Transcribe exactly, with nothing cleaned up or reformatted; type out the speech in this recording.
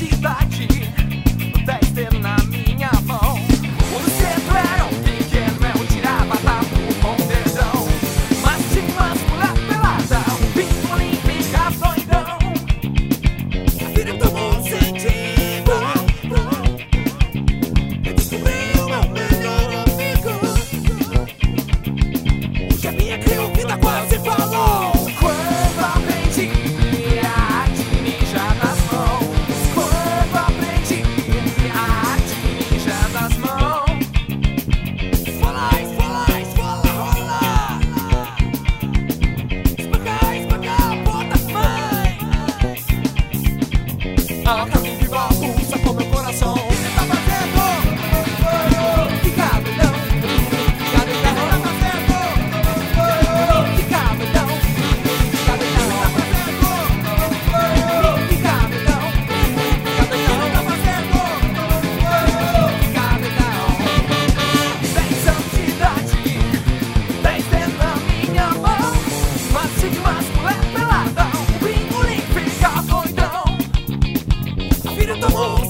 santidade, dez dedos na minha mão. O centro era um pequeno, eu tirava papo com o dedão. Mas tinha umas mulher pelada, um pinto olímpica doidão. A vida tomou um sentido, eu descobri o meu melhor amigo. Hoje a minha criatura quase falou. Quando aprendi a arte ninja das mãos, quando aprendi a arte ninja das mãos. Esfola, esfola, esfola, rola. Esmagar, esmagar, bota mãe. A caminho viva pulsa com meu coração. O que cê tá fazendo? Fica doidão, fica doidão. O que tá fazendo? Fica doidão, fica doidão. O que tá fazendo? Fica doidão, fica doidão. O que tá fazendo? Fica doidão. Dez anos de idade, dez dedos na minha mão. Macio de umas mulher pelada, um pingolim fica doidão. A vida tomou um